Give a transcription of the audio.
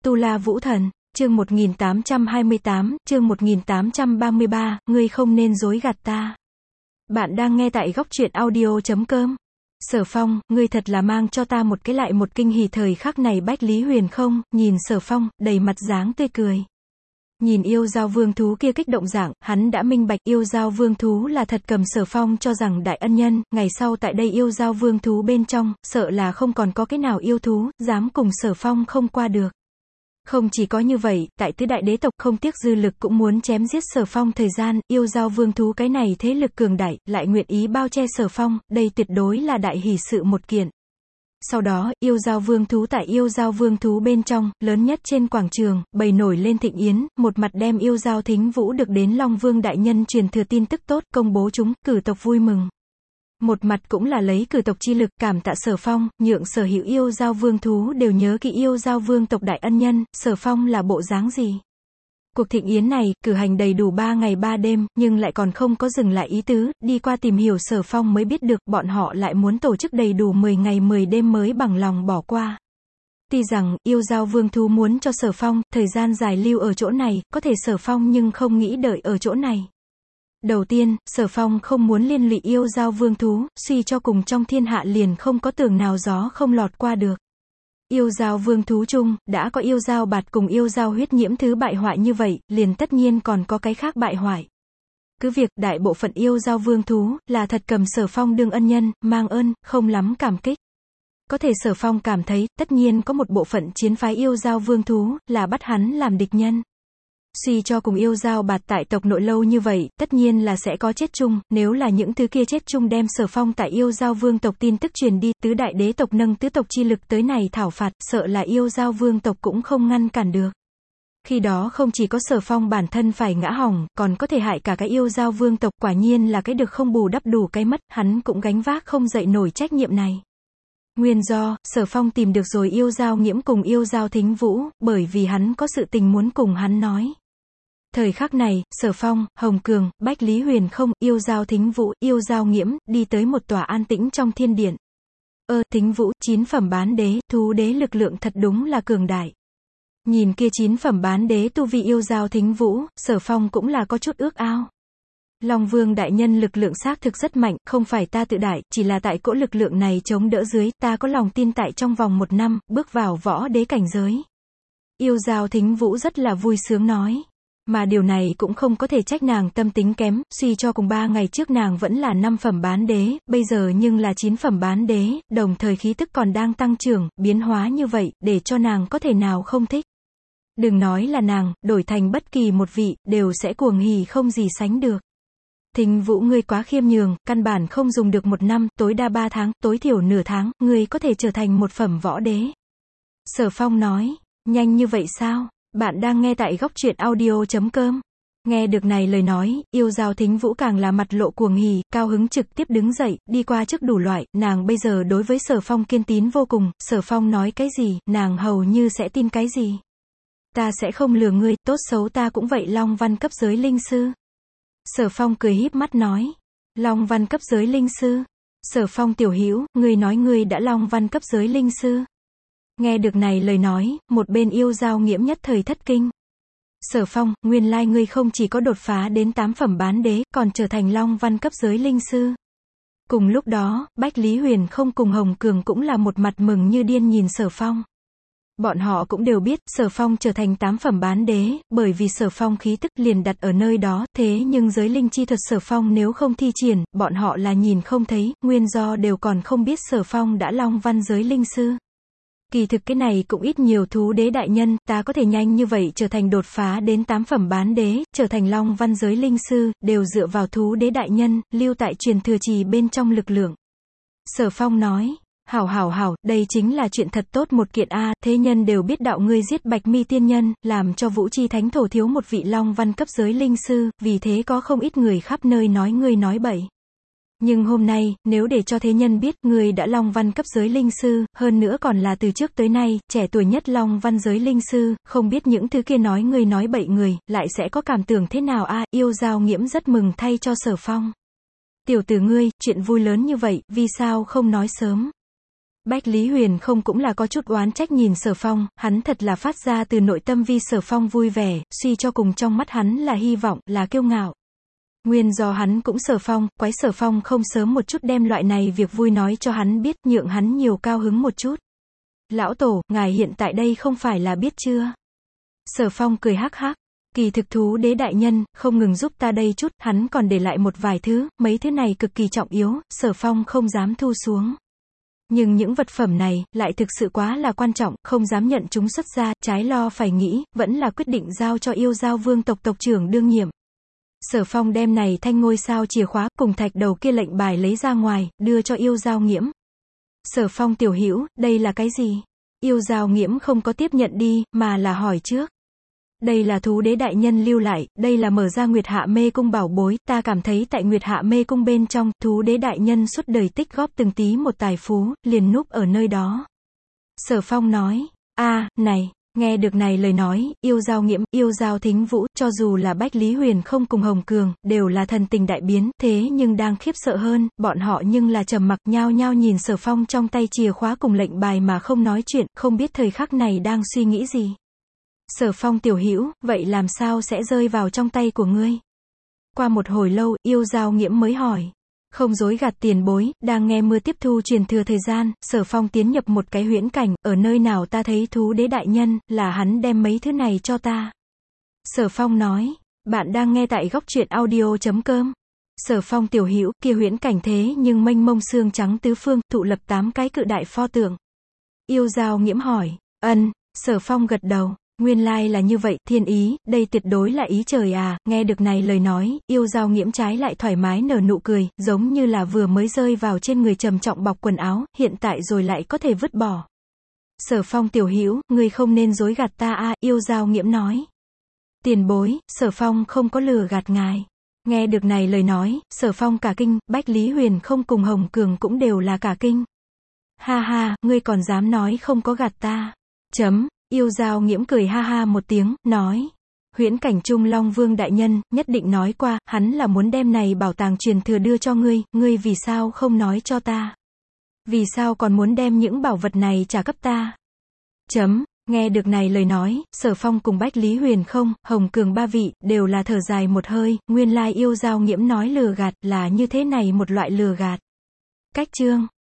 Tu La Vũ Thần, chương 1828, chương 1833, ngươi không nên dối gạt ta. Bạn đang nghe tại góc truyện audio.com. Sở Phong, ngươi thật là mang cho ta một cái lại một kinh hỉ thời khắc này. Bách Lý Huyền không, nhìn Sở Phong, đầy mặt dáng tươi cười. Nhìn yêu dao vương thú kia kích động dạng, hắn đã minh bạch yêu dao vương thú là thật cầm Sở Phong cho rằng đại ân nhân, ngày sau tại đây yêu dao vương thú bên trong, sợ là không còn có cái nào yêu thú, dám cùng Sở Phong không qua được. Không chỉ có như vậy, tại tứ đại đế tộc không tiếc dư lực cũng muốn chém giết Sở Phong thời gian, yêu dao vương thú cái này thế lực cường đại, lại nguyện ý bao che Sở Phong, đây tuyệt đối là đại hỷ sự một kiện. Sau đó, yêu dao vương thú tại yêu dao vương thú bên trong, lớn nhất trên quảng trường, bày nổi lên thịnh yến, một mặt đem yêu dao Thính Vũ được đến Long Vương đại nhân truyền thừa tin tức tốt, công bố chúng, cử tộc vui mừng. Một mặt cũng là lấy cử tộc chi lực cảm tạ Sở Phong, nhượng sở hữu yêu dao vương thú đều nhớ kỹ yêu dao vương tộc đại ân nhân, Sở Phong là bộ dáng gì. Cuộc thịnh yến này, cử hành đầy đủ 3 ngày 3 đêm, nhưng lại còn không có dừng lại ý tứ, đi qua tìm hiểu Sở Phong mới biết được, bọn họ lại muốn tổ chức đầy đủ 10 ngày 10 đêm mới bằng lòng bỏ qua. Tuy rằng, yêu dao vương thú muốn cho Sở Phong, thời gian dài lưu ở chỗ này, có thể Sở Phong nhưng không nghĩ đợi ở chỗ này. Đầu tiên, Sở Phong không muốn liên lụy yêu dao vương thú, suy cho cùng trong thiên hạ liền không có tường nào gió không lọt qua được. Yêu dao vương thú chung, đã có yêu dao bạt cùng yêu dao huyết nhiễm thứ bại hoại như vậy, liền tất nhiên còn có cái khác bại hoại. Cứ việc, đại bộ phận yêu dao vương thú, là thật cầm Sở Phong đương ân nhân, mang ơn, không lắm cảm kích. Có thể Sở Phong cảm thấy, tất nhiên có một bộ phận chiến phái yêu dao vương thú, là bắt hắn làm địch nhân. Suy cho cùng yêu dao bạt tại tộc nội lâu như vậy, tất nhiên là sẽ có chết chung, nếu là những thứ kia chết chung đem Sở Phong tại yêu dao vương tộc tin tức truyền đi, tứ đại đế tộc nâng tứ tộc chi lực tới này thảo phạt, sợ là yêu dao vương tộc cũng không ngăn cản được. Khi đó không chỉ có Sở Phong bản thân phải ngã hỏng, còn có thể hại cả cái yêu dao vương tộc, quả nhiên là cái được không bù đắp đủ cái mất, hắn cũng gánh vác không dậy nổi trách nhiệm này. Nguyên do, Sở Phong tìm được rồi yêu dao Nghiễm cùng yêu dao Thính Vũ, bởi vì hắn có sự tình muốn cùng hắn nói. Thời khắc này, Sở Phong, Hồng Cường, Bách Lý Huyền không, yêu dao Thính Vũ, yêu dao Nghiễm, đi tới một tòa an tĩnh trong thiên điện. Thính Vũ, 9 phẩm bán đế, thú đế lực lượng thật đúng là cường đại. Nhìn kia 9 phẩm bán đế tu vi yêu dao Thính Vũ, Sở Phong cũng là có chút ước ao. Long Vương đại nhân lực lượng xác thực rất mạnh, không phải ta tự đại, chỉ là tại cỗ lực lượng này chống đỡ dưới, ta có lòng tin tại trong vòng 1 năm, bước vào võ đế cảnh giới. Yêu dao Thính Vũ rất là vui sướng nói. Mà điều này cũng không có thể trách nàng tâm tính kém, suy cho cùng 3 ngày trước nàng vẫn là 5 phẩm bán đế, bây giờ nhưng là 9 phẩm bán đế, đồng thời khí tức còn đang tăng trưởng, biến hóa như vậy, để cho nàng có thể nào không thích. Đừng nói là nàng, đổi thành bất kỳ một vị, đều sẽ cuồng hỉ không gì sánh được. Thính Vũ ngươi quá khiêm nhường, căn bản không dùng được 1 năm, tối đa 3 tháng, tối thiểu nửa tháng, ngươi có thể trở thành 1 phẩm võ đế. Sở Phong nói, nhanh như vậy sao? Bạn đang nghe tại góc truyện audio.com. Nghe được này lời nói, yêu dao Thính Vũ càng là mặt lộ cuồng hỉ, cao hứng trực tiếp đứng dậy, đi qua trước đủ loại, nàng bây giờ đối với Sở Phong kiên tín vô cùng, Sở Phong nói cái gì, nàng hầu như sẽ tin cái gì. Ta sẽ không lừa ngươi, tốt xấu ta cũng vậy Long Văn cấp giới linh sư. Sở Phong cười híp mắt nói, Long Văn cấp giới linh sư. Sở Phong tiểu hữu, ngươi nói ngươi đã Long Văn cấp giới linh sư. Nghe được này lời nói, một bên yêu dao Nghiễm nhất thời thất kinh. Sở Phong, nguyên lai ngươi không chỉ có đột phá đến 8 phẩm bán đế, còn trở thành Long Văn cấp giới linh sư. Cùng lúc đó, Bách Lý Huyền không cùng Hồng Cường cũng là một mặt mừng như điên nhìn Sở Phong. Bọn họ cũng đều biết, Sở Phong trở thành 8 phẩm bán đế, bởi vì Sở Phong khí tức liền đặt ở nơi đó, thế nhưng giới linh chi thuật Sở Phong nếu không thi triển, bọn họ là nhìn không thấy, nguyên do đều còn không biết Sở Phong đã Long Văn giới linh sư. Kỳ thực cái này cũng ít nhiều thú đế đại nhân, ta có thể nhanh như vậy trở thành đột phá đến 8 phẩm bán đế, trở thành Long Văn giới linh sư, đều dựa vào thú đế đại nhân, lưu tại truyền thừa trì bên trong lực lượng. Sở Phong nói, hảo, đây chính là chuyện thật tốt một kiện a, thế nhân đều biết đạo ngươi giết Bạch Mi tiên nhân, làm cho Vũ Chi Thánh Thổ thiếu một vị Long Văn cấp giới linh sư, vì thế có không ít người khắp nơi nói ngươi nói bậy. Nhưng hôm nay, nếu để cho thế nhân biết, ngươi đã Long Văn cấp giới linh sư, hơn nữa còn là từ trước tới nay, trẻ tuổi nhất Long Văn giới linh sư, không biết những thứ kia nói ngươi nói bậy người, lại sẽ có cảm tưởng thế nào a? Yêu dao Nghiễm rất mừng thay cho Sở Phong. Tiểu tử ngươi, chuyện vui lớn như vậy, vì sao không nói sớm? Bách Lý Huyền không cũng là có chút oán trách nhìn Sở Phong, hắn thật là phát ra từ nội tâm vì Sở Phong vui vẻ, suy cho cùng trong mắt hắn là hy vọng, là kiêu ngạo. Nguyên do hắn cũng Sở Phong, quái Sở Phong không sớm một chút đem loại này việc vui nói cho hắn biết, nhượng hắn nhiều cao hứng một chút. Lão Tổ, ngài hiện tại đây không phải là biết chưa? Sở Phong cười hắc hắc. Kỳ thực thú đế đại nhân, không ngừng giúp ta đây chút, hắn còn để lại một vài thứ, mấy thứ này cực kỳ trọng yếu, Sở Phong không dám thu xuống. Nhưng những vật phẩm này, lại thực sự quá là quan trọng, không dám nhận chúng xuất ra, trái lo phải nghĩ, vẫn là quyết định giao cho Yêu Giao Vương tộc tộc trưởng đương nhiệm. Sở Phong đem này thanh ngôi sao chìa khóa, cùng thạch đầu kia lệnh bài lấy ra ngoài, đưa cho Yêu Giao Nghiễm. Sở Phong tiểu hữu, đây là cái gì? Yêu Giao Nghiễm không có tiếp nhận đi, mà là hỏi trước. Đây là thú đế đại nhân lưu lại, đây là mở ra Nguyệt Hạ Mê Cung bảo bối, ta cảm thấy tại Nguyệt Hạ Mê Cung bên trong, thú đế đại nhân suốt đời tích góp từng tí một tài phú, liền núp ở nơi đó. Sở Phong nói, này, nghe được này lời nói, Yêu Giao Nghiễm, Yêu Giao Thính Vũ, cho dù là Bách Lý Huyền không cùng Hồng Cường, đều là thần tình đại biến, thế nhưng đang khiếp sợ hơn, bọn họ nhưng là trầm mặc nhao nhao nhìn Sở Phong trong tay chìa khóa cùng lệnh bài mà không nói chuyện, không biết thời khắc này đang suy nghĩ gì. Sở Phong tiểu hữu, vậy làm sao sẽ rơi vào trong tay của ngươi? Qua một hồi lâu, Yêu Giao Nghiễm mới hỏi. Không dối gạt tiền bối, đang nghe mưa tiếp thu truyền thừa thời gian, Sở Phong tiến nhập một cái huyễn cảnh, ở nơi nào ta thấy thú đế đại nhân, là hắn đem mấy thứ này cho ta. Sở Phong nói, bạn đang nghe tại góc truyện audio.com. Sở Phong tiểu hữu, kia huyễn cảnh thế nhưng mênh mông xương trắng tứ phương, thụ lập 8 cái cự đại pho tượng. Yêu Giao Nghiễm hỏi, Sở Phong gật đầu. Nguyên lai là như vậy, thiên ý, đây tuyệt đối là ý trời à, nghe được này lời nói, Yêu Giao Nghiễm trái lại thoải mái nở nụ cười, giống như là vừa mới rơi vào trên người trầm trọng bọc quần áo, hiện tại rồi lại có thể vứt bỏ. Sở Phong tiểu hữu, ngươi không nên dối gạt ta Yêu Giao Nghiễm nói. Tiền bối, Sở Phong không có lừa gạt ngài. Nghe được này lời nói, Sở Phong cả kinh, Bách Lý Huyền không cùng Hồng Cường cũng đều là cả kinh. Ha ha, ngươi còn dám nói không có gạt ta. Yêu Giao Nghiễm cười ha ha một tiếng, nói. Huyễn cảnh Trung Long Vương đại nhân, nhất định nói qua, hắn là muốn đem này bảo tàng truyền thừa đưa cho ngươi, ngươi vì sao không nói cho ta? Vì sao còn muốn đem những bảo vật này trả cấp ta? Nghe được này lời nói, Sở Phong cùng Bách Lý Huyền không, Hồng Cường ba vị, đều là thở dài một hơi, nguyên lai Yêu Giao Nghiễm nói lừa gạt, là như thế này một loại lừa gạt. Cách chương.